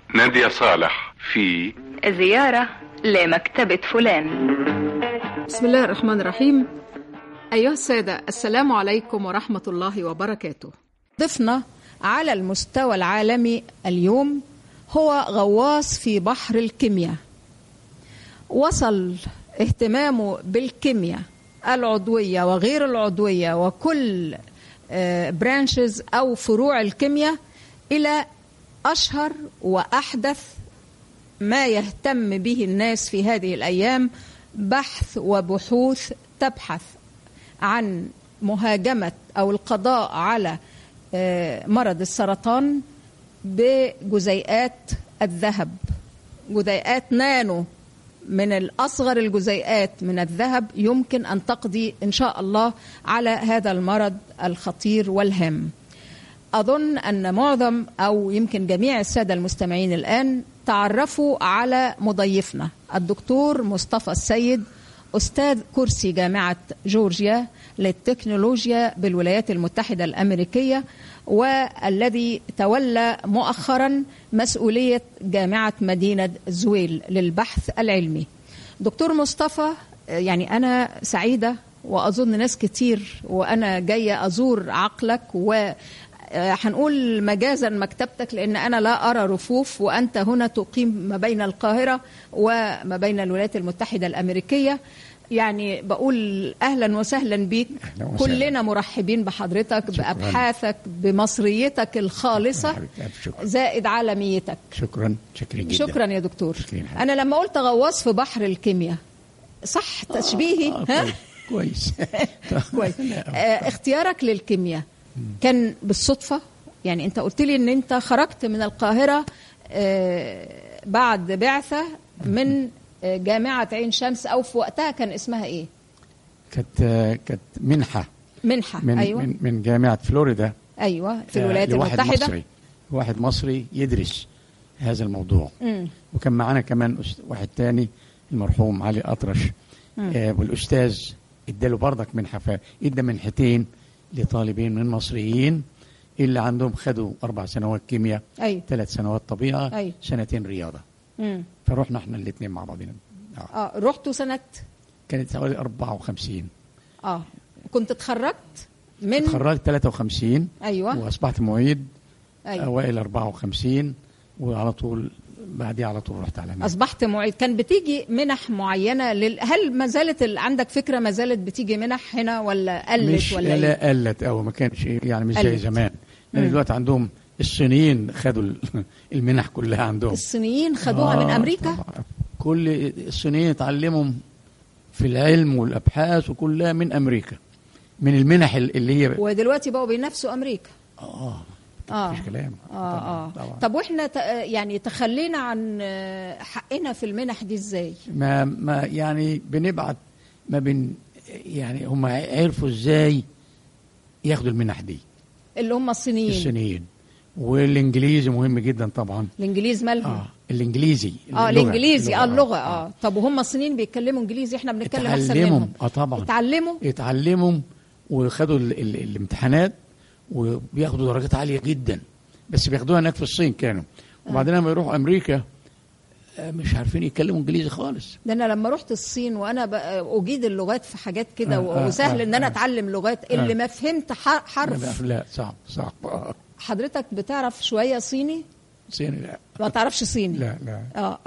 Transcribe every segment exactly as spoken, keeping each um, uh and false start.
نادية صالح في زيارة لمكتبة فلان. بسم الله الرحمن الرحيم. أيها السادة، السلام عليكم ورحمة الله وبركاته. ضيفنا على المستوى العالمي اليوم هو غواص في بحر الكيمياء. وصل اهتمامه بالكيمياء العضوية وغير العضوية وكل برانشز أو فروع الكيمياء إلى أشهر وأحدث ما يهتم به الناس في هذه الأيام، بحث وبحوث تبحث عن مهاجمة أو القضاء على مرض السرطان بجزيئات الذهب، جزيئات نانو من الأصغر الجزيئات من الذهب يمكن أن تقضي إن شاء الله على هذا المرض الخطير والهام. أظن أن معظم أو يمكن جميع السادة المستمعين الآن تعرفوا على مضيفنا الدكتور مصطفى السيد، أستاذ كرسي جامعة جورجيا للتكنولوجيا بالولايات المتحدة الأمريكية، والذي تولى مؤخرا مسؤولية جامعة مدينة زويل للبحث العلمي. دكتور مصطفى، يعني أنا سعيدة وأظن ناس كتير وأنا جاية أزور عقلك و هنقول مجازا مكتبتك، لأن أنا لا أرى رفوف وأنت هنا تقيم ما بين القاهرة وما بين الولايات المتحدة الأمريكية. يعني بقول أهلا وسهلا بيك، كلنا مرحبين بحضرتك، شكراً. بأبحاثك، بمصريتك الخالصة، زائد عالميتك. شكرا شكرا جدا. شكرا يا دكتور. أنا لما قلت غواص في بحر الكيمياء صح تشبيهي؟ آه ها؟ كويس كويس. آه اختيارك للكيمياء كان بالصدفة؟ يعني أنت قلت لي أن أنت خرجت من القاهرة آه بعد بعثة من آه جامعة عين شمس، أو في وقتها كان اسمها إيه؟ كانت كانت منحة منحة من أيوة. من, من جامعة فلوريدا، أيوة، في الولايات آه المتحدة. مصري واحد مصري يدرس هذا الموضوع. م. وكان معنا كمان واحد تاني المرحوم علي أطرش، آه والأستاذ اداله برضك منحة، فإدى منحتين لطالبين من مصريين اللي عندهم خدوا أربع سنوات كيمياء، أيوة. ثلاث سنوات طبيعة، أيوة. سنتين رياضة. مم. فروحنا احنا الاثنين مع بعضنا. آه. آه رحتوا سنة كانت حوالي أربعة وخمسين. اه كنت اتخرجت من اتخرجت ثلاثة وخمسين. أيوة. وأصبحت معيد. أيوة. أوائل أربعة وخمسين، وعلى طول بعديه على طول رحت على هناك. أصبحت معيد. كان بتيجي منح معينة لل... هل ما زالت ال... عندك فكرة ما زالت بتيجي منح هنا ولا قلت مش ولا لا إيه؟ قلت أو ما كانش يعني مش زي زمان، لأن دلوقتي عندهم الصينيين خدوا المنح كلها عندهم. الصينيين خدوها آه من أمريكا؟ طبعا. كل الصينيين اتعلموا في العلم والأبحاث وكلها من أمريكا، من المنح اللي هي. ودلوقتي بقوا بينافسوا أمريكا. آه آه. مفيش كلام. آه آه. طبعا. طب وإحنا ت... يعني تخلينا عن حقنا في المنح دي إزاي؟ ما ما يعني بنبعت ما بن يعني هم عرفوا إزاي ياخدوا المنح دي، اللي هم الصينيين. الصينيين والإنجليزي مهم جدا طبعا. الإنجليز مالهم؟ آه الإنجليزي. اه الإنجليزي اه اللغة اه, آه. طب وهم الصينيين بيتكلموا إنجليزي، إحنا بنتكلم أحسن منهم. اه طبعا. اتعلموا اتعلموا وخدوا ال ال الامتحانات وبياخدوا درجات عالية جدا، بس بياخدوها هناك في الصين كانوا. وبعدين لما يروحوا أمريكا مش عارفين يتكلموا انجليزي خالص. ده انا لما رحت الصين وانا اجيد اللغات في حاجات كده آه وسهل آه ان انا آه اتعلم لغات، اللي آه ما فهمت حرف. لا صعب صعب. آه. حضرتك بتعرف شويه صيني؟ صيني لا. ما تعرفش صيني؟ لا لا. اه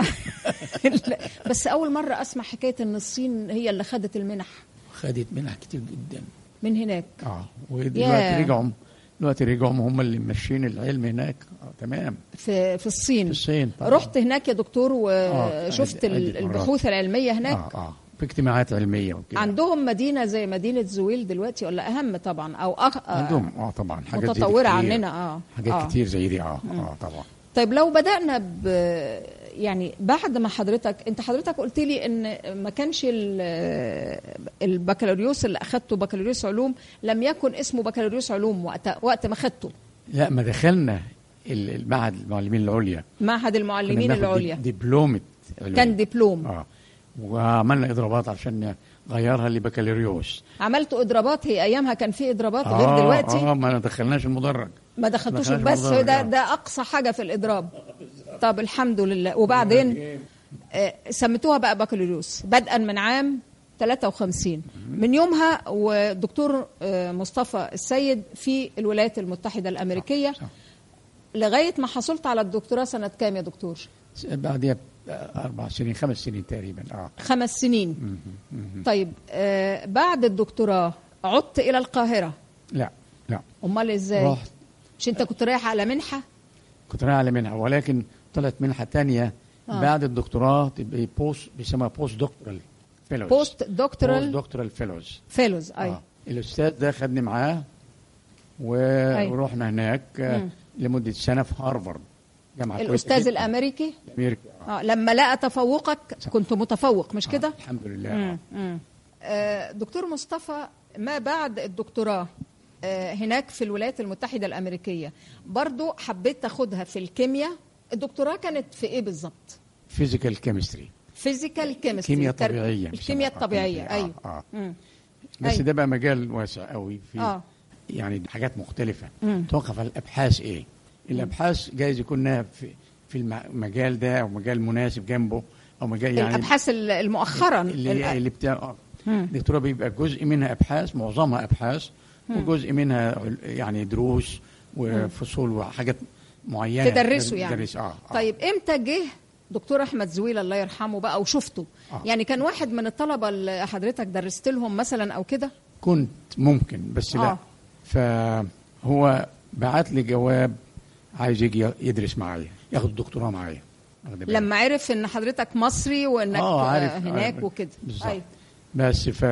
بس اول مره اسمع حكايه ان الصين هي اللي خدت المنح. خدت منح كتير جدا من هناك. اه ودلوقتي رجعوا دلوقتي رجعوا هم اللي ماشيين العلم هناك. آه تمام. في في الصين. في الصين طبعا. رحت هناك يا دكتور وشفت آه البحوث العلميه هناك. اه اه في اجتماعات علميه وكده. عندهم مدينه زي مدينه زويل دلوقتي ولا اهم طبعا او أخ... عندهم اه طبعا حاجات متطوره عننا. اه حاجات آه. كتير زي دي. اه اه طبعا. طيب لو بدأنا ب يعني بعد ما حضرتك انت حضرتك قلت لي ان ما كانش البكالوريوس اللي اخذته بكالوريوس علوم لم يكن اسمه بكالوريوس علوم وقت وقت ما اخذته. لا ما دخلنا المعهد المعلمين العليا. معهد المعلمين العليا دبلومة علوم. كان دبلوم. اه وعملنا اضرابات عشان غيرها لبكالوريوس. عملتوا اضرابات؟ هي ايامها كان في اضرابات آه غير دلوقتي. اه ما دخلناش المدرج. ما دخلتوش بس ده ده اقصى حاجه في الاضراب. طب الحمد لله. وبعدين آه سميتوها بقى بكالوريوس بدءا من عام ثلاثة وخمسين. من يومها والدكتور آه مصطفى السيد في الولايات المتحدة الأمريكية. صح. صح. لغاية ما حصلت على الدكتوراه سنة كام يا دكتور؟ بعدها أربع سنين خمس سنين تقريبا. اه خمس سنين. مم. طيب آه بعد الدكتوراه عدت إلى القاهرة؟ لا لا. أمال إزاي؟ رحت. مش أنت كنت رايح على منحة؟ كنت رايح على منحة، ولكن طلعت منحة تانية آه. بعد الدكتوراه تبقى بوست، بيسموها بوست دكتورال فيلوز. بوست دكتورال بوست دكتورال فيلوز فيلوز أي آه. الأستاذ ده خدني معاه ورحنا هناك آه لمدة سنة في هارفارد، جامعة الأستاذ الأمريكي الأمريكي آه. آه. لما لقى تفوقك كنت متفوق مش كده؟ آه. الحمد لله. مم. مم. آه دكتور مصطفى، ما بعد الدكتوراه آه هناك في الولايات المتحدة الأمريكية برضو حبيت تاخدها في الكيمياء. الدكتوراه كانت في إيه بالضبط؟ فيزيكال كيمستري. فيزيكال كيمستري، كيمياء طبيعية. الكيمياء الطبيعية آه. أيوة. آه. آه. بس أيوة. ده بقى مجال واسع قوي في آه. يعني حاجات مختلفة. مم. توقف على الأبحاث إيه؟ الأبحاث جايز يكون في في المجال ده أو مجال مناسب جنبه أو مجال يعني الأبحاث المؤخرا اللي, اللي بتاع الدكتوراه بيبقى جزء منها أبحاث، معظمها أبحاث، وجزء منها يعني دروس وفصول وحاجات معينة تدرسوا يعني. تدرس. آه. آه. طيب إمتى جه دكتور أحمد زويل الله يرحمه بقى وشفته؟ آه. يعني كان واحد من الطلبة اللي حضرتك درست لهم مثلا أو كده؟ كنت ممكن بس لا. آه. فهو بعت لي جواب عايز يجي يدرس معايا، ياخد الدكتوراه معايا. لما عرف ان حضرتك مصري وانك آه عارف هناك عارف وكده. أيوة. بس ف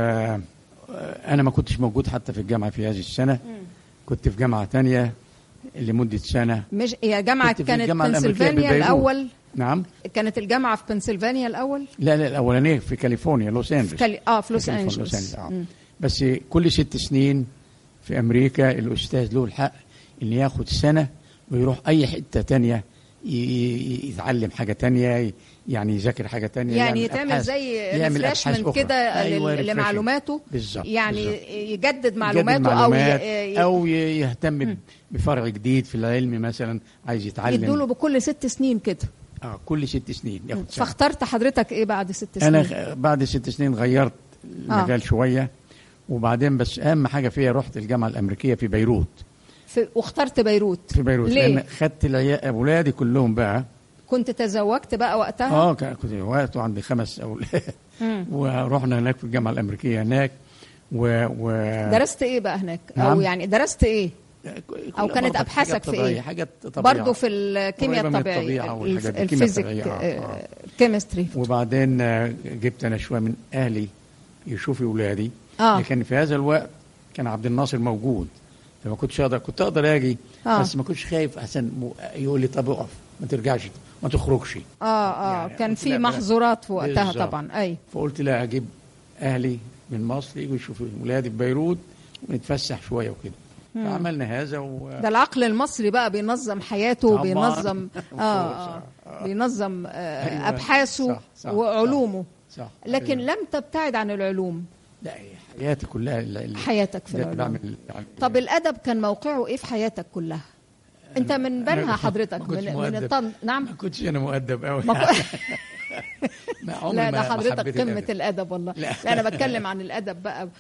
انا ما كنتش موجود حتى في الجامعه في هذه السنه. م. كنت في جامعه تانية لمده سنه. مش هي جامعه كانت بنسلفانيا الاول؟ نعم. كانت الجامعه في بنسلفانيا الاول؟ لا لا الاولانيه في كاليفورنيا، لوس انجلوس. كالي... اه في لوس انجلوس. آه. بس كل ست سنين في امريكا الاستاذ له الحق ان ياخد سنه ويروح اي حته تانية يتعلم حاجه تانية، يعني يذاكر حاجه تانية، يعني تعمل زي ريفريشمنت كده. أيوة لمعلوماته بالزبط. يعني بالزبط. يجدد معلوماته او ي... او يهتم بفرع جديد في العلم مثلا، عايز يتعلم. يدوله بكل ست سنين كده. اه كل ست سنين ياخد سنة. فاخترت حضرتك ايه بعد ست سنين؟ انا بعد ست سنين غيرت المجال آه. شويه، وبعدين بس اهم حاجه فيها رحت الجامعه الامريكيه في بيروت. في واخترت بيروت في بيروت ليه؟ لان خدت اولادي كلهم بقى. كنت تزوجت بقى وقتها؟ اه كنت وقت وعندي خمس اولاد ورحنا هناك في الجامعه الامريكيه هناك و... و... درست ايه بقى هناك؟ نعم؟ او يعني درست ايه؟ او كانت ابحاثك في ايه؟ حاجات طبيعيه برضه في الكيمياء الطبيعيه، الفيزيك، الكيمستري. وبعدين جبت انا شويه من اهلي يشوفوا اولادي. آه. لكن في هذا الوقت كان عبد الناصر موجود، فما كنتش اقدر كنت اقدر اجي. آه. بس ما كنتش خايف احسن يقول لي طب اقف ما ترجعش ما تخرجش. اه اه يعني كان في محظورات في وقتها بالزبط. طبعا اي. فقلت لا اجيب اهلي من مصر يجوا يشوفوا ولادي في بيروت ونتفسح شويه وكده. فعملنا هذا و... ده العقل المصري بقى بينظم حياته، بينظم اه, آه. بينظم آه أيوة. ابحاثه صح. صح. وعلومه. صح. لكن أيوة. لم تبتعد عن العلوم. لا حياتي كلها ال... حياتك في العلوم. طب الادب كان موقعه ايه في حياتك كلها؟ انت من بنها حضرتك من من الطن. نعم ما كنتش انا مؤدب قوي. لا ده حضرتك قمه الادب والله. لا. لا انا بتكلم عن الادب بقى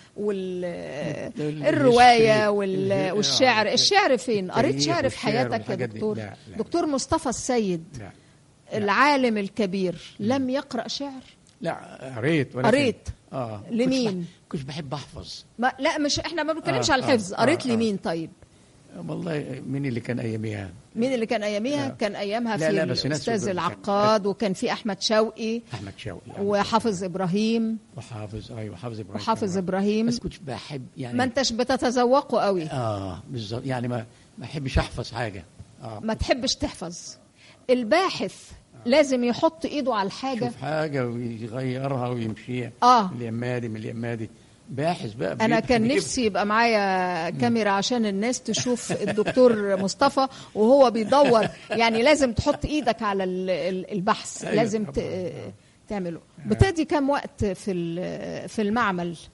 والروايه وال... والشعر. الشعر فين؟ قريت شعر في حياتك يا دكتور؟ لا. لا. دكتور مصطفى السيد لا. لا. العالم الكبير لم يقرأ شعر؟ لا قريت. قريت اه لمين؟ كنت بحب احفظ. ما لا مش احنا ما بنتكلمش آه على الحفظ. قريت آه لمين طيب؟ والله مين اللي كان اياميها؟ مين اللي كان اياميها؟ لا. كان ايامها في الاستاذ العقاد، وكان في احمد شوقي احمد شوقي وحافظ ابراهيم وحافظ ايوه حافظ ابراهيم وحافظ ابراهيم. بس كنت بحب يعني ما انتش بتتذوقه قوي. اه بالظبط يعني ما ما احبش احفظ حاجه. اه ما تحبش تحفظ. الباحث آه. لازم يحط ايده على الحاجه، يشوف حاجه ويغيرها ويمشيها. اه من اليمادي من اليمادي باحث بقى. انا كان نفسي يبقى معايا كاميرا عشان الناس تشوف الدكتور مصطفى وهو بيدور. يعني لازم تحط ايدك على البحث. لازم تعمله. بتقضي كام وقت في في المعمل؟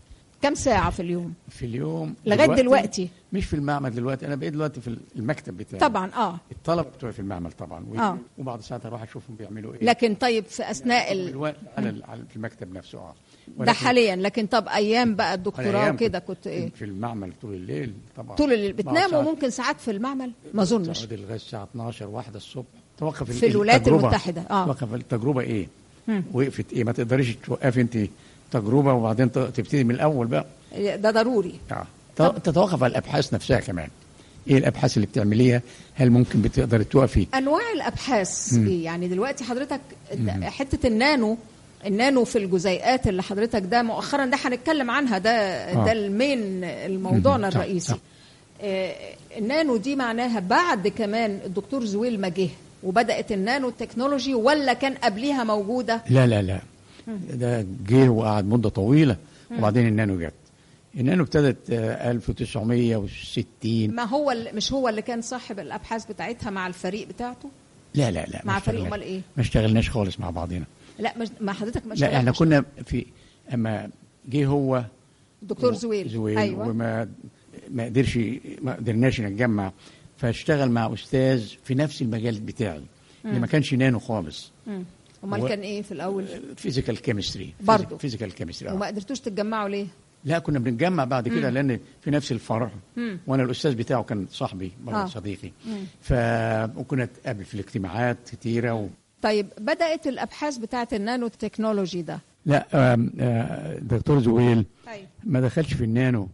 كم ساعه في اليوم في اليوم لغايه دلوقتي, دلوقتي مش في المعمل دلوقتي، انا بقيت دلوقتي في المكتب بتاعي طبعا. اه الطلبه بتوعي في المعمل طبعا، آه. وبعض ساعات اروح اشوفهم بيعملوا ايه. لكن طيب في اثناء ال... الوقت على في المكتب نفسه. اه ده حاليا. لكن طب ايام بقى الدكتوراه وكده كنت ايه؟ في المعمل طول الليل طبعا. طول الليل بتناموا؟ ممكن ساعات في المعمل ما اظنش. تقعد لغايه الساعه اتناشر واحده الصبح. توقف في الولايات المتحده. اه توقف التجربه ايه؟ مم. وقفت ايه؟ ما تقدريش توقفي انت تجربه وبعدين تبتدي من الاول بقى. ده ضروري. اه تتوقف على الابحاث نفسها كمان. ايه الابحاث اللي بتعمليها؟ هل ممكن بتقدر توقفي؟ انواع الابحاث ايه يعني؟ دلوقتي حضرتك حته النانو النانو في الجزيئات اللي حضرتك ده مؤخرا ده هنتكلم عنها، ده آه. ده المين الموضوعنا الرئيسي. آه. آه النانو دي معناها بعد كمان الدكتور زويل ما جه وبدات النانو تكنولوجي، ولا كان قبليها موجوده؟ لا لا لا مم. ده جه وقعد مده طويله وبعدين النانو جت. النانو ابتدت ألف وتسعمية وستين. ما هو مش هو اللي كان صاحب الابحاث بتاعتها مع الفريق بتاعته؟ لا لا لا مع فريق. امال ايه؟ ما اشتغلناش خالص مع بعضنا. لا ما حضرتك ما لا احنا كنا في اما جه هو دكتور زويل, زويل أيوة. وما ما قدرش ما قدرناش نتجمع، فاشتغل مع استاذ في نفس المجال بتاعي مم. اللي ما كانش نانو خالص. امال و... كان ايه في الاول؟ فيزيكال كيمستري برضه. فيزيكال كيمستري. وما قدرتوا تتجمعوا ليه؟ لا كنا بنتجمع بعد كده لان في نفس الفرع، مم. وانا الاستاذ بتاعه كان صاحبي آه. صديقي. ف وكنا نتقابل في الاجتماعات كتيره و... طيب بدات الابحاث بتاعه النانو تكنولوجي ده؟ لا دكتور زويل أيوة. ما دخلش في النانو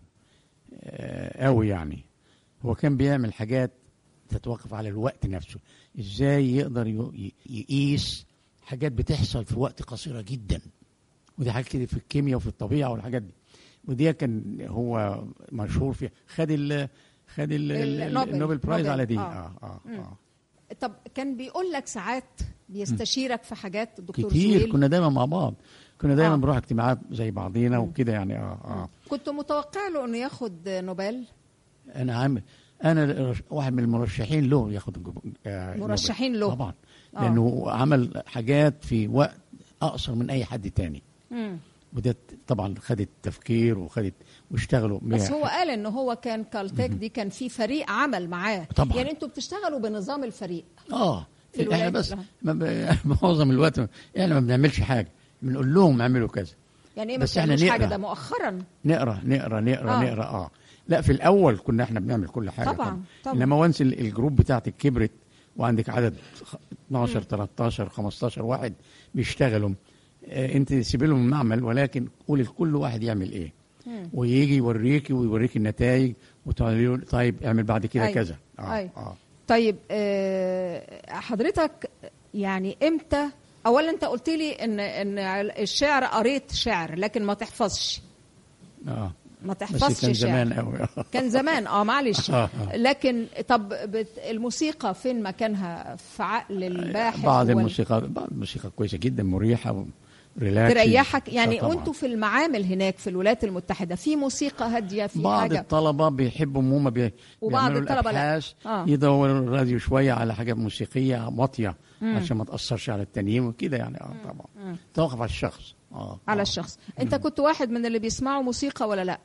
قوي يعني. هو كان بيعمل حاجات تتوقف على الوقت نفسه، ازاي يقدر يقيس حاجات بتحصل في وقت قصيره جدا، ودي حاجات كده في الكيمياء وفي الطبيعه والحاجات دي، ودي كان هو مشهور فيها. خد ال خد ال النوبل برايز على دي. اه اه اه طب كان بيقول لك ساعات بيستشيرك في حاجات الدكتور كتير زويل؟ كنا دايما مع بعض، كنا دايما آه. بنروح اجتماعات زي بعضينا وكده يعني. اه اه كنت متوقع له انه ياخد نوبل؟ انا عامل انا واحد من المرشحين له ياخد آه مرشحين له طبعا. آه. لانه عمل حاجات في وقت اقصر من اي حد تاني. امم وده طبعا خدت تفكير وخدت واشتغلوا. بس هو قال ان هو كان كالتك دي كان في فريق عمل معاه طبعا. يعني انتوا بتشتغلوا بنظام الفريق. اه احنا بس معظم الوقت احنا ما بنعملش حاجه، بنقول لهم اعملوا كذا. يعني ايه ما بتعملوش حاجه؟ ده مؤخرا نقرا نقرا نقرا آه. نقرا اه لا في الاول كنا احنا بنعمل كل حاجه طبعا طبعا, طبعا. انما وانس الجروب بتاعتك كبرت وعندك عدد اتناشر تلتاشر خمستاشر واحد بيشتغلوا، آه انت سيبي لهم المعمل ولكن قولي لكل واحد يعمل ايه. مم. ويجي يوريكي ويوريكي النتائج وتقولي له طيب اعمل بعد كده أيوة. كذا. اه أيوة. اه طيب آه حضرتك يعني امتى؟ اولا انت قلت لي ان ان الشعر قريت شعر لكن ما تحفظش. اه ما تحفظش كان شعر. زمان قوي. كان زمان اه معلش. آه. لكن طب الموسيقى فين مكانها في عقل الباحث؟ بعض الموسيقى بعض الموسيقى كويسه جدا مريحه وريلاكس تريحك يعني. وانتوا في المعامل هناك في الولايات المتحده في موسيقى هاديه في بعض حاجه؟ بعض الطلبه بيحبوا هم بي... وبعض الطلبه لا آه. يدوروا الراديو شويه على حاجه موسيقيه واطيه عشان ما تاثرش على التانيين وكده يعني. اه طبعا توقف على الشخص. اه على آه. الشخص. انت كنت واحد من اللي بيسمعوا موسيقى ولا لا؟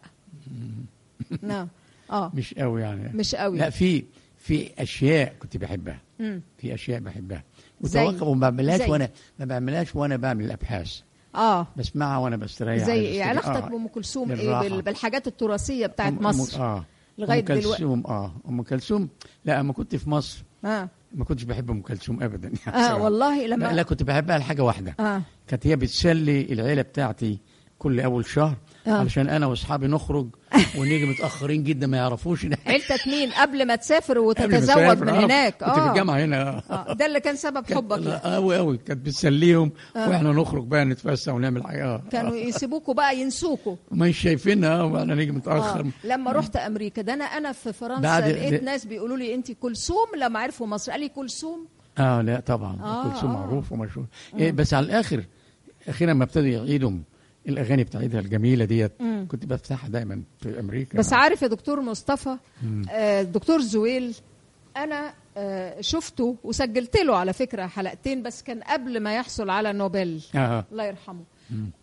نعم. اه مش قوي يعني. مش قوي. لا في في اشياء كنت بحبها. مم. في اشياء بحبها وتوقف وما بعملهاش وانا ما بعملهاش وانا بعمل الابحاث. اه بسمعها وانا بستريح. زي ايه علاقتك آه. بام كلثوم؟ ايه بالحاجات التراثيه بتاعت أم مصر؟ اه لغايه دلوقتي. اه ام كلثوم. لا اما كنت في مصر اه ما كنتش بحب ام كلثوم ابدا يعني. اه والله لما لا كنت بحبها لحاجه واحده. اه كانت هي بتسلي العيله بتاعتي كل اول شهر. آه. علشان انا واصحابي نخرج ونيجي متاخرين جدا ما يعرفوش. عيلتك مين قبل ما تسافر وتتزوج من هناك؟ اه كنت في الجامعه هنا. آه. ده اللي كان سبب حبك لها قوي قوي. كانت بتسليهم آه. واحنا نخرج بقى نتفسح ونعمل حاجه. كانوا يسيبوكوا بقى ينسوكوا مش شايفينها واحنا نيجي متاخر. آه. لما رحت امريكا ده انا انا في فرنسا لقيت ناس بيقولوا لي انت كلثوم لما عرفوا مصر. قال لي كلثوم؟ اه لا طبعا آه كلثوم آه. معروف ومشهور. آه. إيه بس على الاخر اخيرا ما ابتدوا يعيدوا الاغاني بتاعتها الجميله ديت كنت بفتحها دايما في امريكا. بس عارف يا دكتور مصطفى آه دكتور زويل انا آه شفته وسجلت له على فكره حلقتين بس كان قبل ما يحصل على نوبل. آه. الله يرحمه. مم.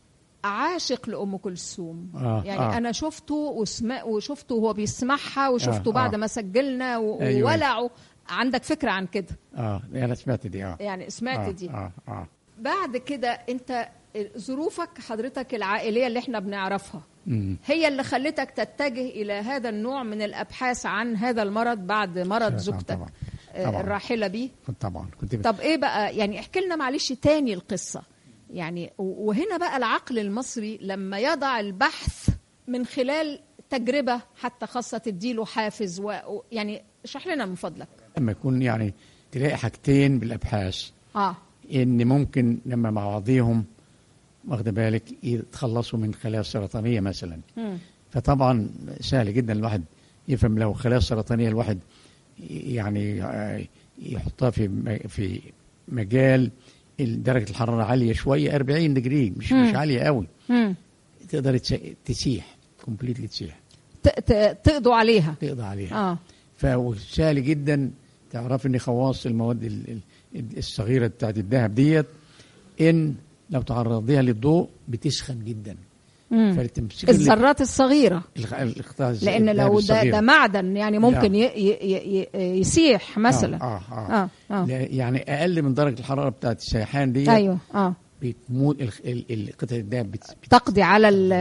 عاشق لأم كلثوم. آه يعني آه. أنا شفته وسمع وشفته وهو بيسمعها وشفته آه بعد آه. ما سجلنا أيوة. وولعوا. عندك فكرة عن كده؟ اه انا سمعت دي. اه يعني سمعت آه دي. اه اه بعد كده انت ظروفك حضرتك العائلية اللي احنا بنعرفها مم. هي اللي خلتك تتجه إلى هذا النوع من الأبحاث عن هذا المرض بعد مرض طبعاً، زوجتك طبعاً. آه، طبعاً. الراحلة بيه. كنت طبعا كنت طب ايه بقى يعني احكي لنا معلش تاني القصة يعني. وهنا بقى العقل المصري لما يضع البحث من خلال تجربة حتى خاصة تديله حافز ويعني اشرح لنا من فضلك. لما يكون يعني تلاقي حاجتين بالابحاث اه ان ممكن لما مع بعضيهم واخد بالك يتخلصوا من خلايا سرطانيه مثلا. مم. فطبعا سهل جدا الواحد يفهم لو خلايا سرطانيه الواحد يعني آه، يحطها في م- في مجال درجه الحراره عاليه شويه أربعين دجري مش مم. مش عاليه قوي مم. تقدر تس- تسيح كومبليتلي تسيح ت- ت- تقضوا عليها. تقضي عليها. اه فسهل جدا تعرف ان خواص المواد ال- ال- الصغيره بتاعت الذهب ديت ان لو تعرضيها للضوء بتسخن جدا. مم. فالتمسك اللي- الذرات الصغيرة الخ- القطاع الز- لأن الذهب لو ده, الصغير. ده معدن يعني ممكن لا. ي ي ي يسيح مثلا. آه آه آه. آه. آه. لا، يعني اقل من درجه الحراره بتاعت السيحان دي أيوه اه بتموت الخ- ال- ال- قطعه الذهب بت- بت- تقضي على ال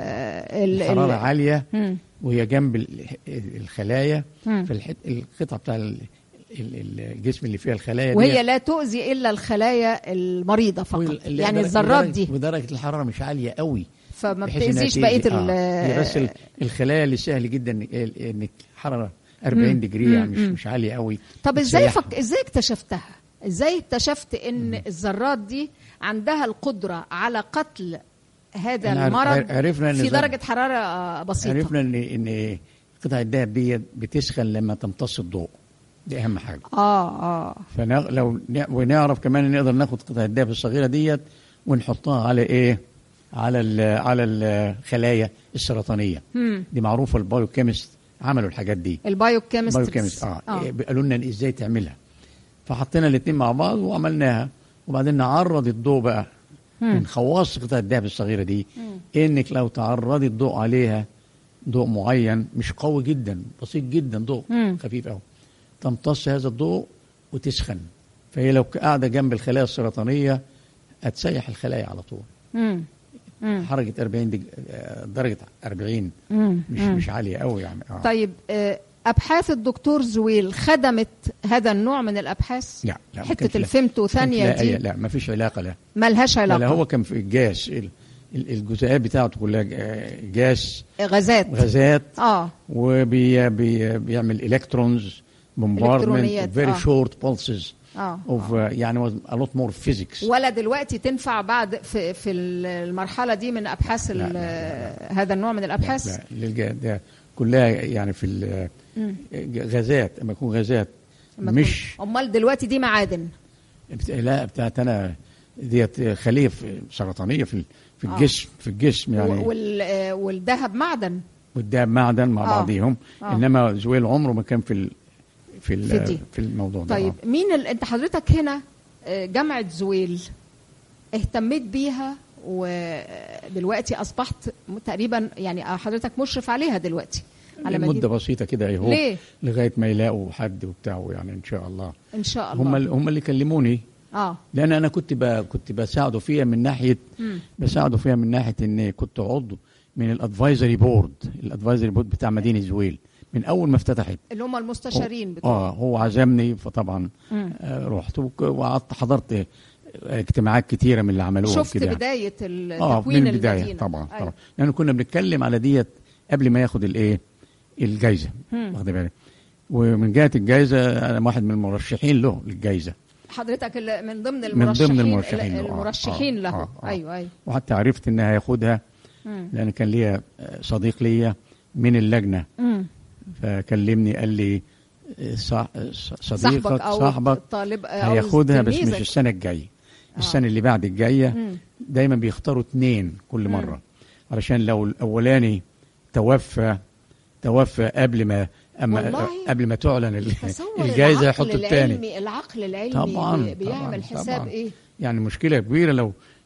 ال الحراره ال- عاليه مم. وهي جنب ال- الخلايا. مم. في القطعه بتاع ال- ال- الجسم اللي فيها الخلايا وهي ديت. لا تؤذي إلا الخلايا المريضة فقط وال- يعني درجة- الذرات ودرجة- دي ودرجه الحراره مش عاليه قوي فما بحيث إنها بتأذيش تأذي- بقية ال آه. هي بس ال- الخلايا اللي سهل جدا ال- انك حراره أربعين مم. دجري يعني مش مم. مش عاليه قوي. طب ازاي بتسيحها. فك... ازاي اكتشفتها؟ ازاي اكتشفت ان الذرات دي عندها القدرة على قتل هذا أنا عر- المرض عرفنا إن في الذر- درجة حرارة آه، بسيطة؟ عرفنا ان ان قطع الذهب دي بتسخن لما تمتص الضوء. دي اهم حاجه. اه اه فلو ونعرف كمان ان نقدر ناخد قطع الذهب الصغيره ديت ونحطها على ايه؟ على ال على الخلايا السرطانيه. مم. دي معروفه البايوكيمست عملوا الحاجات دي. البايوكيمستريز بايوكيمست اه, آه. إيه، قالوا لنا ازاي تعملها. فحطينا الاثنين مع بعض وعملناها وبعدين نعرض الضوء بقى مم. من خواص قطع الذهب الصغيره دي انك لو تعرضي الضوء عليها ضوء معين مش قوي جدا بسيط جدا ضوء مم. خفيف قوي تمتص هذا الضوء وتسخن. فهي لو قاعده جنب الخلايا السرطانيه هتسيح الخلايا على طول. مم. مم. حركه أربعين دج... آه، درجه أربعين مم. مش مم. مش عاليه قوي يعني. آه. طيب آه، ابحاث الدكتور زويل خدمت هذا النوع من الابحاث؟ لا لا ما حتة كانش لا. الفيمتو كانش ثانية لا دي أي- لا ما فيش علاقه لا. ملهاش لا, لا علاقة؟ هو كان في الجاس ال- ال- الجزيئات بتاعته كلها آه، جاس غازات غازات اه وبيعمل الكترونز إلكترونيات، bombardment very آه. short pulses اه of uh, يعني was a lot more physics. ولا دلوقتي تنفع بعد في في المرحلة دي من ابحاث لا، ال- لا، هذا النوع من الابحاث؟ لا للجا ده كلها يعني في ال- مم. غازات اما يكون غازات لما مش تكون- امال دلوقتي دي معادن؟ بت- لا بتاعت انا ديت خليه في- سرطانيه في ال- في آه. الجسم في الجسم يعني و- وال آه، والذهب معدن. والدهب معدن مع آه. بعضيهم. آه. انما زويل عمره ما كان في ال في ال في دي. في الموضوع ده. طيب آه. مين ال... انت حضرتك هنا آه، جامعة زويل اهتميت بيها ودلوقتي اصبحت م- تقريبا يعني حضرتك مشرف عليها دلوقتي على مدة مدينة بسيطة كده اهو ليه؟ لغاية ما يلاقوا حد وبتاع يعني ان شاء الله. ان شاء الله. هم ال- هم اللي كلموني اه لان انا كنت ب... كنت بساعده فيها من ناحية مم. بساعده فيها من ناحية ان كنت عضو من الادفايزري بورد الادفايزري بورد بتاع مدينة زويل من اول ما افتتحت. اللي هم المستشارين بتوع اه هو عزمني فطبعا مم. آه رحت وك- وقعدت حضرت آه، اجتماعات كتيرة من اللي عملوها شفت كده يعني. بداية اه تكوين من البداية المدينة. طبعا أيوة. طبعا لان كنا بنتكلم على ديت قبل ما ياخد الايه الجائزة مم. واخد بالك. ومن جهة الجائزة انا واحد من المرشحين له للجائزة حضرتك ال- من ضمن من المرشحين ضمن المرشحين ال- له. آه، المرشحين آه، له آه، آه. ايوه ايوه وحتى عرفت انها هياخدها مم. لان كان ليا صديق ليا من اللجنة مم. فكلمني قال لي آه، صح- صديقك صاحبك او صاحبك الطالب او هياخدها بس مش تلميذك. السنة الجاية. السنة اللي بعد الجاية مم. دايما بيختاروا اتنين كل مم. مرة علشان لو الأولاني توفى توفى قبل ما أما والله قبل ما تعلن ال- تصور الجائزة العقل يحطوا الثاني. العلمي العقل العلمي طبعاً، بي- بيعمل طبعاً، حساب طبعاً. ايه؟ يعني مشكلة كبيرة لو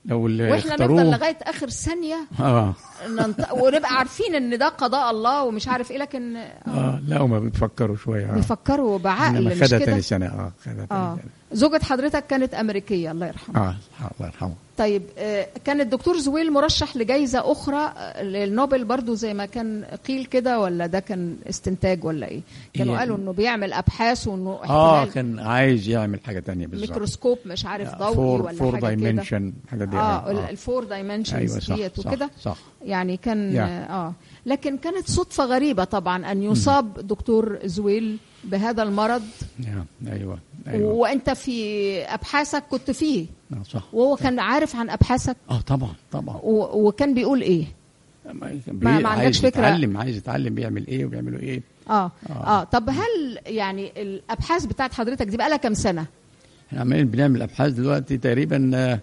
لو واحنا نفضل لغايه اخر ثانيه اه ننط... ونبقى عارفين ان ده قضاء الله ومش عارف ايه، لكن اه, آه لا هما بيفكروا شويه. آه. بيفكروا بعقل مش خدها كده. تاني سنه اه خدها تاني آه. سنه. زوجة حضرتك كانت امريكيه الله يرحمها. اه الله يرحمه. طيب آه كان الدكتور زويل مرشح لجائزه اخرى للنوبل برضو زي ما كان قيل كده، ولا ده كان استنتاج ولا ايه؟ كانوا إيه. قالوا انه بيعمل ابحاث وانه احتمال اه كان عايز يعمل حاجه تانية بالظبط، ميكروسكوب مش عارف ضوئي فور ولا فور حاجه كده. دايمنشن حاجه دي. اه, آه. الفور دايمنشنز أيوة ديت وكده. صح يعني كان yeah. اه لكن كانت صدفه غريبه طبعا ان يصاب دكتور زويل بهذا المرض. yeah. ايوه ايوه وانت في ابحاثك كنت فيه. آه صح. وهو كان عارف عن ابحاثك. اه طبعا طبعا. و... وكان بيقول ايه؟ ما, ما عندكش فكره. يتعلم عايز يتعلم بيعمل ايه وبيعملوا ايه. اه اه, آه. طب هل يعني الابحاث بتاعت حضرتك دي بقى لها كام سنه؟ احنا عمالين بنعمل ابحاث دلوقتي تقريبا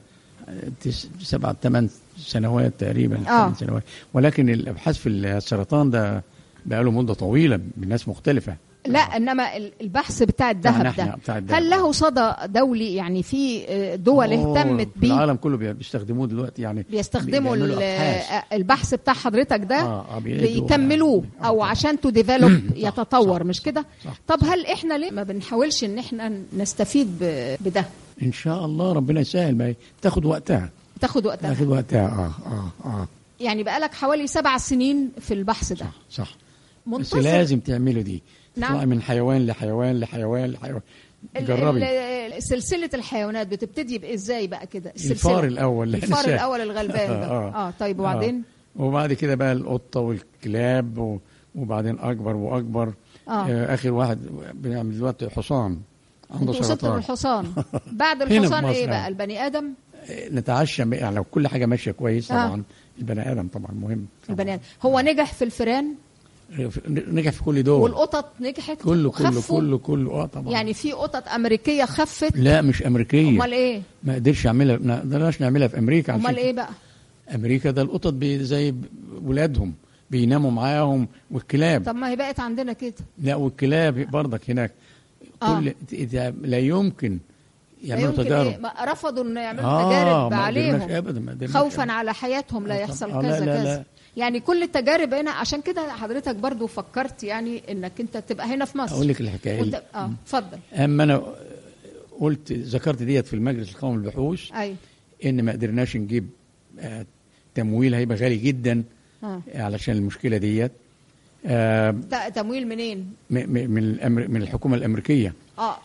سبع ثمان سنوات تقريبا. اه سنوات. ولكن الابحاث في السرطان ده بقى له مده طويله بناس مختلفه. لا آه. انما البحث بتاع الذهب ده بتاع الدهب. هل له صدى دولي؟ يعني في دول اهتمت بيه؟ في العالم كله بيستخدموه دلوقتي، يعني بيستخدموا البحث بتاع حضرتك ده. آه. بيكملوه آه. او عشان تو ديفلوب يتطور صح. مش كده؟ صح. طب هل احنا ليه ما بنحاولش ان احنا نستفيد بده؟ ان شاء الله ربنا يسهل، ما تاخد وقتها تاخد وقتها تاخد وقتها اه اه اه يعني بقالك حوالي سبع سنين في البحث ده. صح صح. منتصر. بس لازم تعملوا دي. نعم. تطلعي من حيوان لحيوان لحيوان لحيوان. جربي. سلسلة الحيوانات بتبتدي ازاي بقى كده؟ الفار الاول. الفار الاول الغلبان ده. آه. اه طيب وبعدين؟ آه. وبعد كده بقى القطة والكلاب، وبعدين اكبر واكبر. آه. آه اخر واحد بنعمل دلوقتي حصان عنده سرطان. وصلتوا للحصان. بعد الحصان ايه بقى؟ البني ادم. نتعشى يعني لو كل حاجه ماشيه كويس طبعا. آه. البني ادم طبعا مهم طبعا. البني ادم هو نجح في الفئران، نجح في كل دول، والقطط نجحت كله كله كله كله اه طبعا. يعني في قطط امريكيه خفت؟ لا مش امريكيه. امال ايه؟ ما قدرش يعملها، ما قدرناش نعملها في امريكا. امال ايه بقى؟ امريكا ده القطط بي زي ولادهم بيناموا معاهم، والكلاب. طب ما هي بقت عندنا كده. لا والكلاب برضك هناك. آه. كل لا يمكن يعملوا تجارب. إيه؟ رفضوا ان يعملوا آه تجارب عليهم أبداً. ما خوفا أبداً. على حياتهم لا يحصل آه كذا لا لا كذا. لا. يعني كل التجارب هنا، عشان كده حضرتك برضو فكرت يعني انك انت تبقى هنا في مصر. اقول لك الحكايه وانت... اه اتفضل. اما انا قلت ذكرت ديت في المجلس القومي للبحوث. ايوه. ان ما قدرناش نجيب آه تمويل، هيبقى غالي جدا. آه. علشان المشكله ديت. آه تمويل منين؟ من الأمر من الحكومه الامريكيه. اه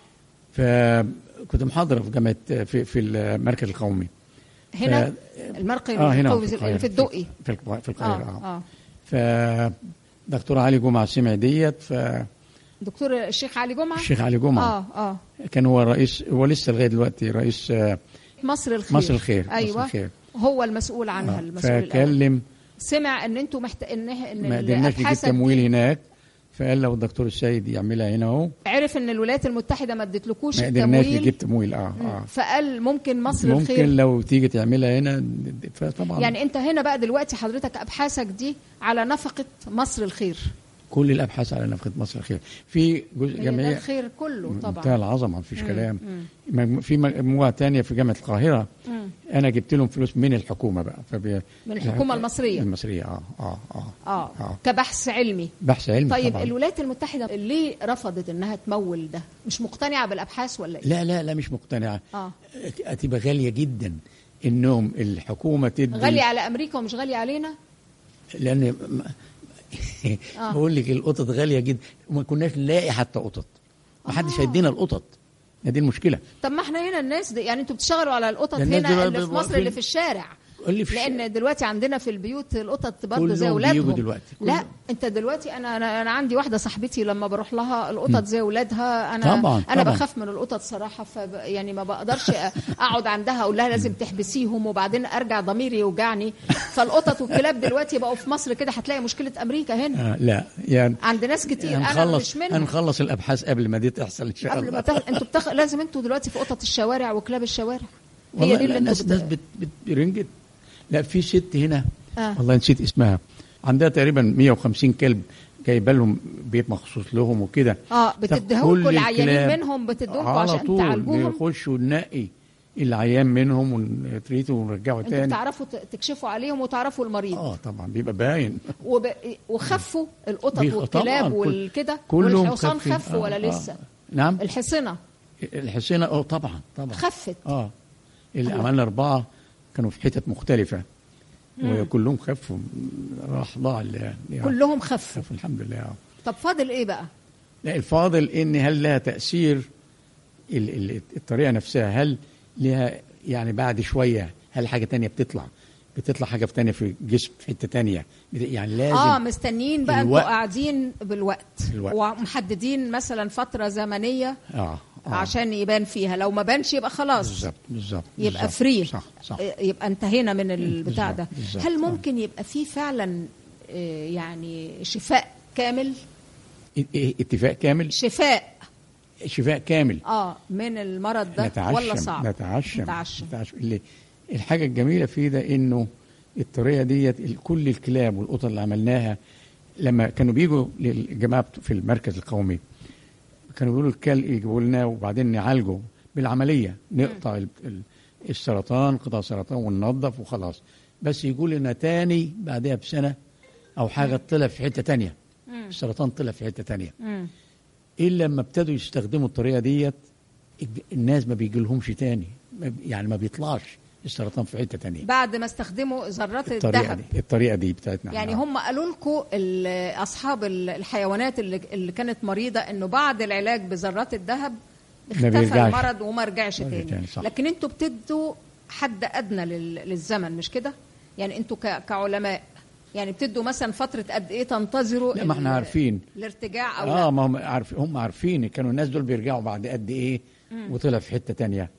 فكنت محاضره في جامعه في في المركز القومي هنا. المركز آه القومي في, في الدقي في, في القاهره. اه, آه. فدكتور علي جمعه سمع ديت. ف دكتور الشيخ علي جمعه. الشيخ علي جمعه اه اه كان هو رئيس، هو لسه لغايه دلوقتي رئيس مصر الخير. مصر الخير. ايوه مصر الخير. هو المسؤول عنها. آه. المسؤول فكلم. سمع ان انتوا محت... ان ان ما قدرناش نجيب تمويل هناك، فقال لو الدكتور السيد يعملها هنا اهو. عرف ان الولايات المتحده ما ادتلكوش التمويل، ما قدرناش نجيب تمويل. اه اه فقال ممكن مصر ممكن الخير ممكن لو تيجي تعملها هنا. فطبعا يعني انت هنا بقى دلوقتي حضرتك ابحاثك دي على نفقه مصر الخير. كل الابحاث على نفقه مصر الخير. في جزء جمعيه الخير كله طبعا منتهى العظمه ما فيش كلام. مم. في مجموعه ثانيه في جامعه القاهره. مم. انا جبت لهم فلوس من الحكومه بقى. فبي... من الحكومه المصريه. المصريه اه اه اه, آه. آه. كبحث علمي. بحث علمي. طيب طبعا. الولايات المتحده ليه رفضت انها تمول ده؟ مش مقتنعه بالابحاث ولا ايه؟ لا لا لا مش مقتنعه. اه هتبقى غاليه جدا انهم الحكومه تدي. غاليه على امريكا ومش غاليه علينا. لان آه. بقول لك القطط غاليه جدا، وما كناش نلاقي حتى قطط. ما حدش هيدينا القطط. دي المشكله. طب ما احنا هنا الناس دي يعني انتوا بتشتغلوا على القطط هنا اللي في مصر اللي في الشارع. اللي في لان الشارع. دلوقتي عندنا في البيوت القطط برضه زي اولادهم. دلوقتي. لا انت دلوقتي انا انا, أنا عندي واحده صاحبتي لما بروح لها القطط زي اولادها. انا طبعا انا طبعا. بخاف من القطط صراحه. ف يعني ما بقدرش اقعد عندها اقول لها لازم تحبسيهم وبعدين ارجع ضميري يوجعني. فالقطط والكلاب دلوقتي بقوا في مصر كده. هتلاقي مشكله امريكا هنا. آه لا يعني عند ناس كتير. انا مش منهم. هنخلص الابحاث قبل ما دي تحصل ان شاء قبل الله. ما تح... انتوا بتخ... لازم انتوا دلوقتي في قطط الشوارع وكلاب الشوارع. هي دي اللي الناس بت... بت... بترنجت. لا في ست هنا. آه. والله نسيت اسمها. عندها تقريبا مية وخمسين كلب، جايبه لهم بيت مخصوص لهم وكده. اه بتديهم كل عيانين منهم بتدوهم عشان تعالجوهم. يخشوا ننقي اللي عيان منهم ونتريته ونرجعه انتوا تاني. بتعرفوا تكشفوا عليهم وتعرفوا المريض؟ اه طبعا بيبقى باين. وب... وخفوا القطط بيخ- والكلاب طبعاً، كل- والكده، كلهم والحصان خفين. خفوا آه، ولا آه. لسه؟ نعم الحصنة الحصينه اه طبعا طبعا خفت. اه اللي عملنا اربعه كانوا في حتت مختلفه وكلهم خفوا، راح ضاع اللي يعني كلهم خفوا. خفوا الحمد لله. آه. طب فاضل ايه بقى؟ لا الفاضل ان هل لها تاثير ال- ال- الطريقه نفسها، هل لها يعني بعد شويه هل حاجه تانية بتطلع بتطلع حاجه في تانية في الجسم في حته تانية، يعني لازم اه مستنيين بقى، انتوا الوقت. قاعدين بالوقت الوقت. ومحددين مثلا فترة زمنية اه, آه. عشان يبان فيها، لو ما بانش يبقى خلاص بالظبط بالظبط يبقى بالظبط. فري، صح صح. يبقى انتهينا من البتاع ده. بالظبط، بالظبط. هل ممكن يبقى فيه فعلا آه، يعني شفاء كامل؟ إيه- اتفاق كامل، شفاء شفاء كامل. اه من المرض ده نتعشم ولا صعب؟ نتعشم نتعشم. نتعشم. اللي الحاجه الجميله فيه ده انه الطريقه ديت ال- كل الكلاب والقطط اللي عملناها لما كانوا بيجوا للجماعه في المركز القومي كانوا بيقولوا الكلب يجيبوا لنا وبعدين نعالجه بالعمليه، نقطع ال- ال- السرطان قطع سرطان وننظف وخلاص، بس يقول لنا تاني بعدها بسنه او حاجه طلع في حته تانية، السرطان طلع في حته تانية. مم. الا لما ابتدوا يستخدموا الطريقه ديت الج- الناس ما بيجيلهمش تاني، ما بي- يعني ما بيطلعش السرطان في حته تانية. بعد ما استخدموا ذرات الطريقه الذهب. دي الطريقه دي بتاعتنا يعني إحنا. هم قالوا لكم اصحاب ال- الحيوانات اللي, اللي كانت مريضه انه بعد العلاج بذرات الذهب اختفى بيرجعش. المرض وما رجعش ما رجعش تاني, تاني، صح. لكن انتوا بتدوا حد ادنى لل- للزمن، مش كده؟ يعني انتوا ك- كعلماء يعني بتدوا مثلا فتره قد ايه تنتظروا لا ما احنا ال- عارفين. الارتجاع او اه لا؟ ما هم عارف هم عارفين كانوا الناس دول بيرجعوا بعد قد ايه وطلع في حته تانية.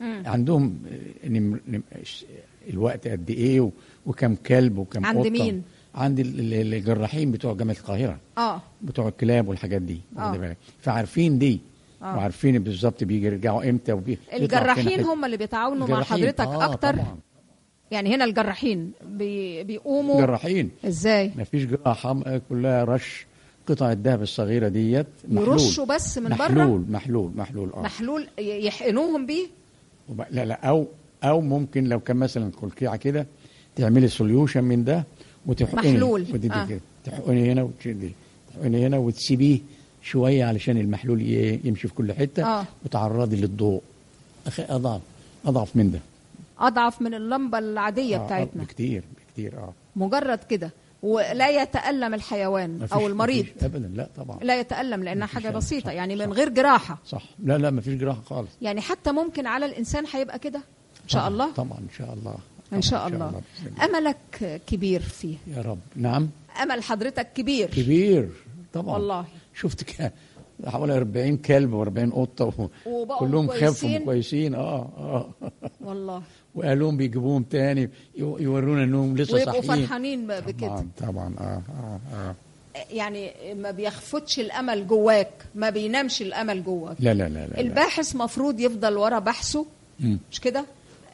عندهم آه، نم... نم... ش- الوقت قد ايه و... وكم كلب وكم عند قطه. مين؟ عند ال- ال- الجراحين بتوع جامعه القاهره، اه بتوع الكلاب والحاجات دي، آه. واخد بالك؟ فعارفين دي آه. وعارفين بالظبط بيجي يرجعوا امتى وبي... يطلع فين الجراحين حتة. هم اللي بيتعاونوا مع الجراحين. حضرتك آه اكتر؟ طبعا. يعني هنا الجراحين بي بيقوموا جراحين ازاي؟ ما فيش جراحه كلها رش قطع الذهب الصغيره ديت محلول. يرشوا بس من بره؟ محلول محلول محلول اه محلول ي- يحقنوهم بيه؟ وب... لا لا او او ممكن لو كان مثلا كلكيعه كده تعملي سوليوشن من ده وتحقني محلول. ودي آه. كده تحقني هنا وتشدي تحقني هنا وتسيبيه شويه علشان المحلول ي- يمشي في كل حته آه. وتعرضي للضوء. أخي اضعف اضعف من ده. اضعف من اللمبه العاديه آه، بتاعتنا بكتير بكتير اه مجرد كده، ولا يتألم الحيوان مفيش- او المريض؟ مفيش ابدا لا طبعا. لا يتألم لانها مفيش حاجه ألم. بسيطه، صح، يعني من صح. غير جراحه. صح لا لا مفيش جراحه خالص. يعني حتى ممكن على الانسان هيبقى كده ان شاء طبعاً، الله. طبعا ان شاء الله ان شاء طبعاً الله. بإذن الله. املك كبير فيه، يا رب. نعم امل حضرتك كبير كبير طبعا. والله. شفت ك... حوالي أربعين كلب و40 قطه و... وبقوا كلهم خفوا كويسين؟ كويسين اه اه والله، وقالوا بيجيبوهم تاني يو- يورونا انهم لسه ويبقوا صحيين. فرحانين ب- بكده. طبعا طبعا اه اه اه يعني ما بيخفتش الامل جواك، ما بينامش الامل جواك. لا لا لا لا, لا. الباحث مفروض يفضل ورا بحثه، مم. مش كده؟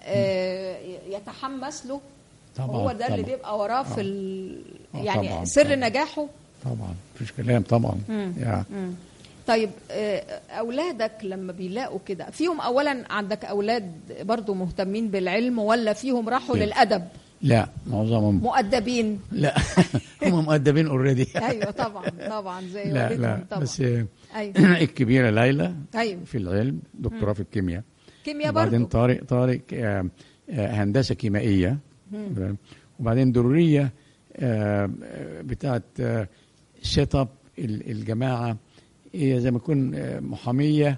آه يتحمس له، طبعا هو ده اللي طبعاً. بيبقى وراه في ال... آه، يعني طبعاً، سر طبعاً. نجاحه. طبعا مفيش كلام طبعا. يا. مم. طيب آه، اولادك لما بيلاقوا كده، فيهم اولا عندك اولاد برضو مهتمين بالعلم ولا فيهم راحوا لا. للادب لا معظمهم مؤدبين؟ لا هم مؤدبين اوريدي. ايوه طبعا طبعا زي لا والدهم لا طبعا. بس آه، ايوه الكبيره ليلى ايوه في العلم دكتوراه في الكيمياء. كيمياء وبعدين برضو. طارق طارق آه، آه، هندسه كيميائيه. وبعدين دروريه آه، آه، بتاعت آه، سيت اب ال- الجماعه هي زي ما يكون آه، محاميه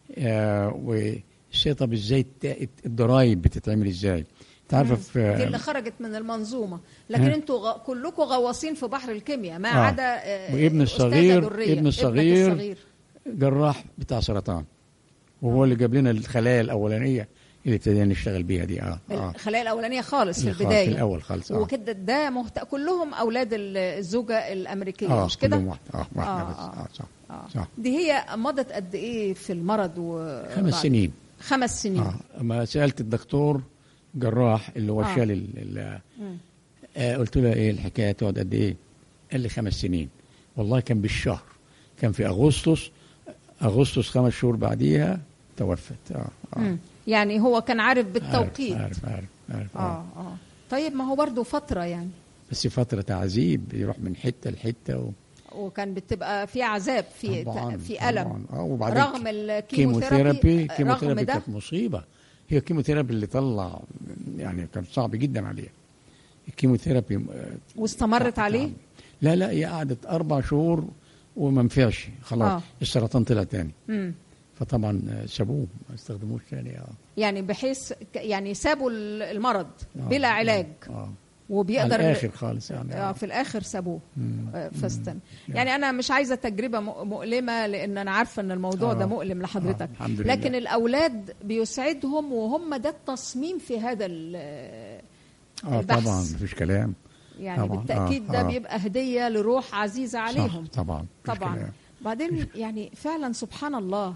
آه، وسيت اب ازاي الت- الضرايب بتتعمل ازاي. انت عارفه دي في اللي خرجت من المنظومه، لكن ها؟ انتوا غ... كلكم غواصين في بحر الكيمياء ما آه. عدا آه، وابن الأستاذة الصغير درية. ابن ابنك الصغير الصغير. جراح بتاع سرطان وهو اللي جاب لنا الخلايا الاولانيه اللي ابتدينا نشتغل بيها دي. اه اه الخلايا الاولانيه خالص في الخ- البدايه، في الاول خالص اه وكده ده مهت... كلهم اولاد ال- الزوجه الامريكيه، اه مش كده؟ كلهم واحد اه واحده آه، بس آه. اه صح آه. صح. دي هي مضت قد ايه في المرض؟ و خمس بعد- سنين. خمس سنين اه اما سالت الدكتور جراح اللي هو آه. شال ال- ال- مم. آه قلت له ايه الحكايه تقعد قد ايه؟ قال لي خمس سنين. والله كان بالشهر، كان في اغسطس اغسطس خمس شهور بعديها توفت. اه, آه. يعني هو كان عارف بالتوقيت. عارف عارف عارف, عارف اه اه طيب ما هو برضه فتره يعني، بس فتره تعذيب، يروح من حته لحته و... وكان بتبقى في عذاب، في طبعاً في الم طبعاً. وبعدين رغم الكيموثيرابي. كيموثيرابي رغم كيموثيرابي ده كانت مصيبه. هي الكيموثيرابي اللي طلع يعني كان صعب جدا عليها الكيموثيرابي. واستمرت عليه؟ لا لا هي قعدت اربع شهور وما نفعش خلاص. آه. السرطان طلع تاني. مم. فطبعا سابوه ما استخدموش تاني. اه يعني بحيث يعني سابوا المرض آه. بلا علاج. آه. آه. وبيقدر على الاخر خالص يعني. آه. في الاخر سابوه فاستن. يعني انا مش عايزه تجربه مؤلمه، لان انا عارفه ان الموضوع آه. ده مؤلم لحضرتك. آه. الحمد لله. لكن الاولاد بيسعدهم، وهم ده التصميم في هذا البحث. اه طبعا مفيش كلام يعني طبعاً. بالتاكيد آه. ده آه. بيبقى هديه لروح عزيزه عليهم. صح. طبعا طبعا. بعدين يعني فعلا سبحان الله،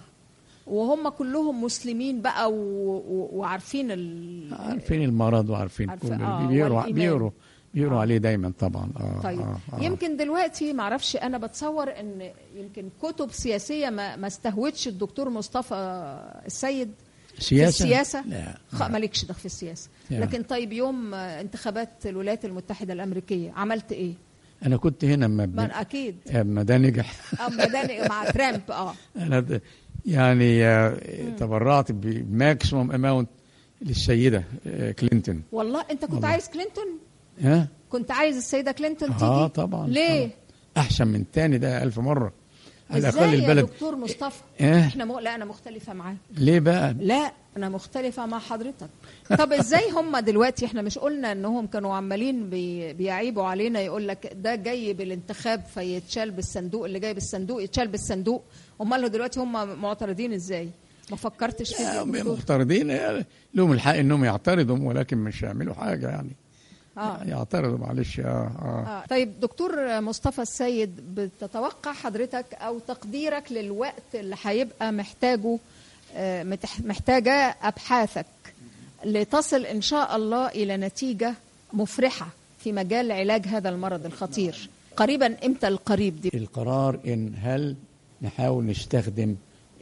وهم كلهم مسلمين بقى و... و... وعارفين ال... عارفين المرض وعارفين عارف... كل آه بيقروا بيقروا بيقروا آه. عليه دايما طبعا. آه. طيب آه. آه. يمكن دلوقتي معرفش، انا بتصور ان يمكن كتب سياسيه ما, ما استهوتش الدكتور مصطفى السيد سياسة؟ في السياسه. لا خ... مالكش دخل في السياسه. لكن طيب يوم انتخابات الولايات المتحدة الأمريكية عملت إيه؟ أنا كنت هنا ما بن... أكيد ما ده نجح. أما ده نجح مع ترامب. آه أنا يعني تبرعت بماكسيموم أماونت للسيدة كلينتون. والله أنت كنت والله. عايز كلينتون؟ ها؟ كنت عايز السيدة كلينتون تيجي؟ آه طبعا. ليه؟ أحسن من تاني ده ألف مرة. على الأقل البلد. يا دكتور مصطفى إيه؟ إحنا م... لا أنا مختلفة معاك. ليه بقى؟ لا أنا مختلفة مع حضرتك. طب إزاي هم دلوقتي، إحنا مش قلنا إنهم كانوا عمالين بي... بيعيبوا علينا، يقول لك ده جاي بالانتخاب فيتشال بالصندوق، اللي جاي بالصندوق يتشال بالصندوق. أمال دلوقتي هم معترضين إزاي؟ ما فكرتش في دي؟ معترضين يعني لهم الحق إنهم يعترضوا، ولكن مش يعملوا حاجة يعني. آه. يعترضوا معلش. آه. آه. آه. طيب دكتور مصطفى السيد، بتتوقع حضرتك أو تقديرك للوقت اللي هيبقى محتاجه آه محتاجة أبحاثك لتصل إن شاء الله إلى نتيجة مفرحة في مجال علاج هذا المرض الخطير؟ قريبا إمتى القريب دي؟ القرار إن هل نحاول نستخدم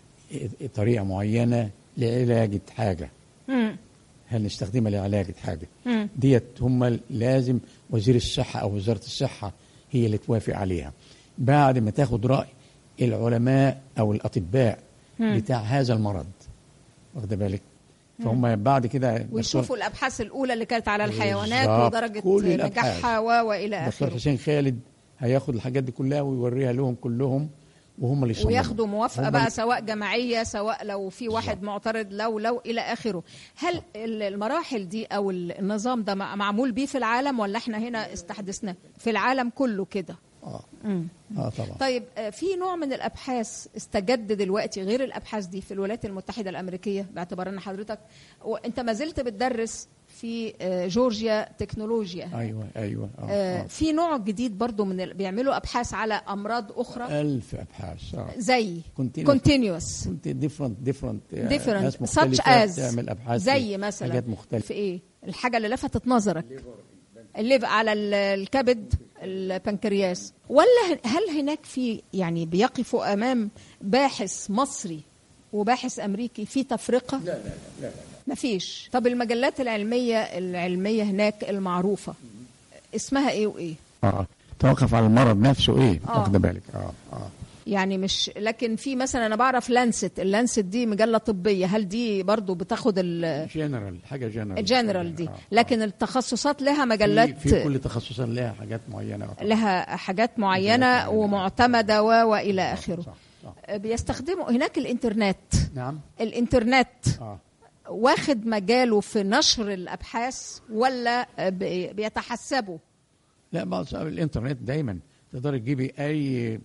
طريقة معينة لعلاج حاجة. م. هل نستخدمها لعلاج حاجة مم. ديت هم لازم وزير الصحة أو وزارة الصحة هي اللي توافق عليها، بعد ما تاخد رأي العلماء أو الأطباء مم. بتاع هذا المرض، واخد بالك؟ فهم بعد كده ويشوفوا الأبحاث الأولى اللي كانت على الحيوانات ودرجة نجاحها وإلى آخره. دكتور حسين خالد هياخد الحاجات دي كلها ويوريها لهم كلهم، وهم اللي يصمموا وياخدوا موافقه بقى، سواء جماعيه سواء لو في واحد بالزبط. معترض لو لو الى اخره. هل المراحل دي او النظام ده معمول بيه في العالم ولا احنا هنا استحدثناه؟ في العالم كله كده. اه امم اه طبعا. طيب في نوع من الابحاث استجد دلوقتي غير الابحاث دي في الولايات المتحده الامريكيه، باعتبار ان حضرتك وانت ما زلت بتدرس في جورجيا تكنولوجيا. ايوه ايوه آه آه. في نوع جديد برضو من ال... بيعملوا ابحاث على امراض اخرى. ألف ابحاث آه. زي كونتينيوس ديفرنت ديفرنت ديفرنت ساتش از تعمل ابحاث زي مثلا حاجات مختلفه. في ايه الحاجه اللي لفتت نظرك؟ الليفر على الكبد، البنكرياس، ولا هل هناك في يعني بيقفوا امام باحث مصري وباحث امريكي في تفرقه؟ لا لا لا, لا. ما فيش. طب المجلات العلميه العلميه هناك المعروفه اسمها ايه وايه؟ اه توقف على المرض نفسه ايه، واخد بالك؟ اه اه يعني مش، لكن في مثلا انا بعرف لانست، اللانست دي مجله طبيه، هل دي برضو بتاخد ال جنرال حاجه جنرال الجنرال دي؟ لكن التخصصات لها مجلات، في, في كل تخصصات لها حاجات معينه طبعا. لها حاجات معينه ومعتمده و والى اخره. صح صح. بيستخدموا هناك الانترنت. نعم الانترنت آه. واخد مجاله في نشر الابحاث ولا بيتحسبوا؟ لا ما الانترنت دايما تقدر تجيبي اي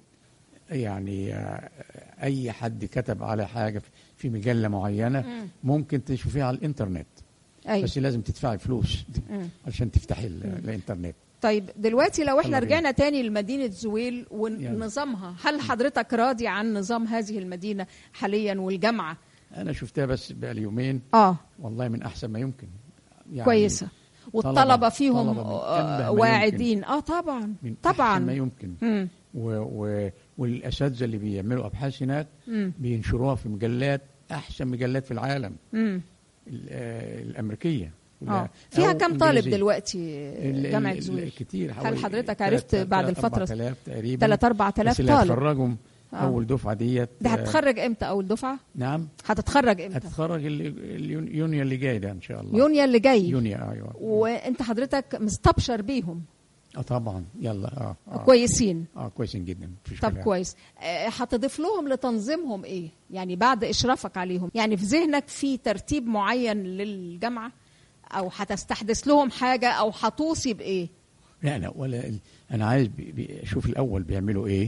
يعني اي حد كتب على حاجه في مجله معينه مم. ممكن تشوفيها على الانترنت. أيوة. بس لازم تدفعي فلوس عشان تفتحي الانترنت. طيب دلوقتي لو احنا رجعنا تاني لمدينه زويل ونظامها، هل حضرتك راضي عن نظام هذه المدينه حاليا والجامعه؟ انا شفتها بس بقى اليومين اه والله من احسن ما يمكن يعني. كويسه والطلبه فيهم آه واعدين. اه طبعا من طبعا أحسن ما يمكن. و و والاساتذه اللي بيعملوا ابحاث هناك مم. بينشروها في مجلات احسن مجلات في العالم مم. الامريكيه. اه فيها كم طالب دلوقتي جامعه زويل؟ كتير. هل حضرتك عرفت بعد الفتره؟ ثلاثة تقريبا، ثلاثة أربعة آلاف طالب هتخرجهم آه. اول دفعه ديت. ده هتتخرج امتى اول دفعه؟ نعم هتتخرج امتى؟ هتتخرج اليونيو اللي جاي ده ان شاء الله. يونيو اللي جاي. يونيو ايوه. وانت حضرتك مستبشر بيهم؟ اه طبعا. يلا اه, آه. كويسين. اه كويسين جدا. طب كلام. كويس. هتضيف لهم لتنظيمهم ايه يعني بعد اشرافك عليهم؟ يعني في ذهنك في ترتيب معين للجامعه، او هتستحدث لهم حاجه، او هتوصي بايه؟ لا لا ولا انا عايز اشوف الاول بيعملوا ايه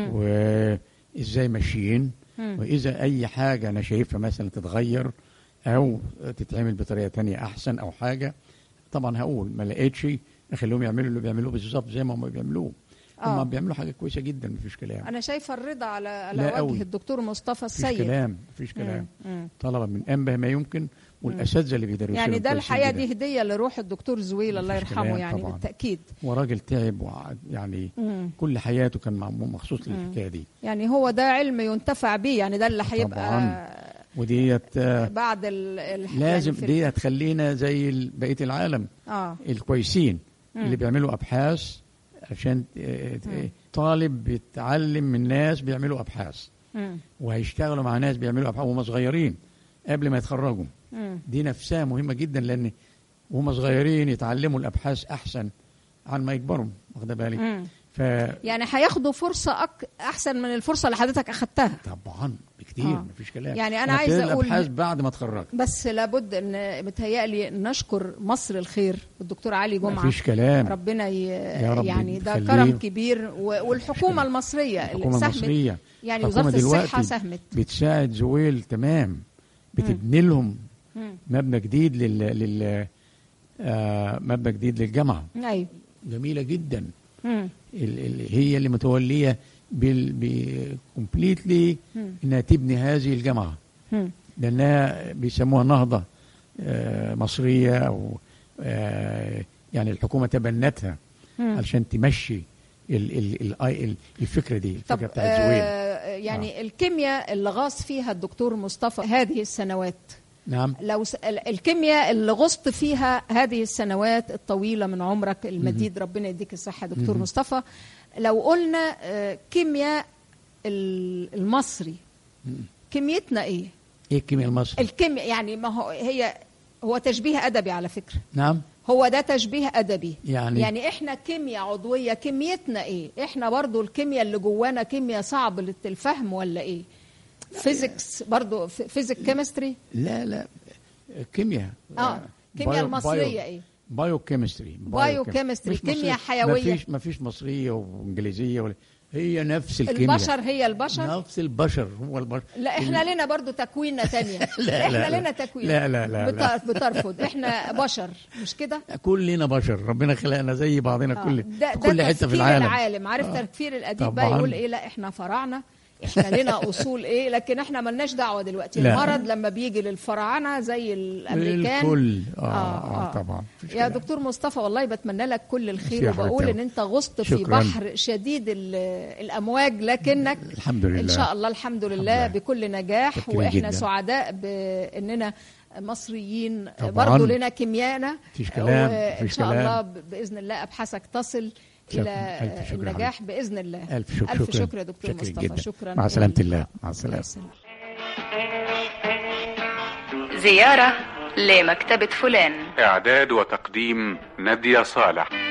وازاي ماشيين، واذا اي حاجه انا شايفها مثلا تتغير او تتعمل بطريقه تانية احسن او حاجه، طبعا هقول. ما لقيتش اخليهم يعملوا اللي بيعملوه بالظبط زي ما هم بيعملوه. هم بيعملوا حاجه كويسه جدا، مفيش كلام. انا شايفه الرضا على على وجه أوي. الدكتور مصطفى السيد. مفيش كلام مفيش كلام. طلبه من انبه ما يمكن، والاساتذه اللي بيدرسوا يعني ده الحقيقه دي هديه لروح الدكتور زويل الله يرحمه يعني طبعاً. بالتاكيد. وراجل تعب يعني مم. كل حياته كان مخصوص للحكايه دي. يعني هو ده علم ينتفع به، يعني ده اللي هيبقى وديت بعد ال لازم يعني دي هتخلينا زي بقيه العالم آه. الكويسين مم. اللي بيعملوا ابحاث عشان مم. طالب بيتعلم من ناس بيعملوا ابحاث مم. وهيشتغلوا مع ناس بيعملوا ابحاث وهم صغيرين قبل ما يتخرجوا. مم. دي نفسها مهمه جدا، لان وهم صغيرين يتعلموا الابحاث احسن عن ما يكبروا. واخده بالك؟ ف يعني هياخدوا فرصه أك... احسن من الفرصه اللي حضرتك اخذتها. طبعا بكتير. آه. مفيش كلام. يعني انا عايزه اقول الابحاث بعد ما اتخرجت، بس لابد ان متهيألي نشكر مصر الخير الدكتور علي جمعه. مفيش كلام. ربنا ي... يعني ده كرم كبير، والحكومه المصريه الحكومه المصريه يعني وزاره الصحه ساهمت بتساعد زويل تمام، بتبني لهم مبنى جديد لل, لل... آه مبنى جديد للجامعه. ايوه جميله جدا. ال... ال... هي اللي متوليه بال كومبليتلي انها تبني هذه الجامعه، مم. لانها بيسموها نهضه آه مصريه، او آه يعني الحكومه تبنتها علشان تمشي ال... ال... ال... الفكره دي، الفكره بتاعت زويل. آه يعني آه. الكيمياء اللي غاص فيها الدكتور مصطفى هذه السنوات، نعم، لو س... الكيمياء اللي غصت فيها هذه السنوات الطويلة من عمرك المديد، مم. ربنا يديك الصحة دكتور مم. مصطفى، لو قلنا كيمياء المصري، مم. كيميتنا ايه؟ ايه الكيمياء المصري؟ الكيمياء يعني ما هو هي هو تشبيه أدبي على فكرة. نعم، هو ده تشبيه أدبي. يعني يعني احنا كيمياء عضوية، كيميتنا ايه؟ احنا برضو الكيمياء اللي جوانا كيمياء صعب للفهم ولا ايه؟ فيزيكس برضو، فيزيك كيمستري؟ لا لا كيمياء. اه الكيمياء المصرية ايه؟ بايو كيمستري. بايو كيمستري كيمياء حيوية. مفيش مفيش مصرية وانجليزية ولا، هي نفس الكيمياء. البشر هي البشر، نفس البشر هو البشر. لا احنا لنا برضو تكويننا تانية. لا احنا لا لنا تكوين. لا لا لا, لا. بترفض. احنا بشر مش كده؟ كلنا بشر، ربنا خلقنا زي بعضنا. آه. كل ده في كل حتة في العالم. العالم عارف آه. تفكير الأديب بقى يقول ايه؟ لا احنا فراعنة، احنا لنا اصول ايه، لكن احنا ملناش دعوه دلوقتي. لا. المرض لما بيجي للفراعنه زي الامريكان الكل آه, آه, آه طبعا. يا دكتور مصطفى والله بتمنى لك كل الخير، وبقول ان انت غصت في بحر شديد الامواج، لكنك الحمد لله ان شاء الله الحمد لله بكل نجاح. واحنا جداً. سعداء باننا مصريين برضو لنا كيميانا، وان شاء كلام. الله باذن الله ابحاثك تصل إلى النجاح بإذن الله. ألف شكر. ألف شكر يا دكتور مصطفى. جدا. شكرا. مع سلامة الله. مع السلامة. زيارة لمكتبة فلان. إعداد وتقديم نادية صالح.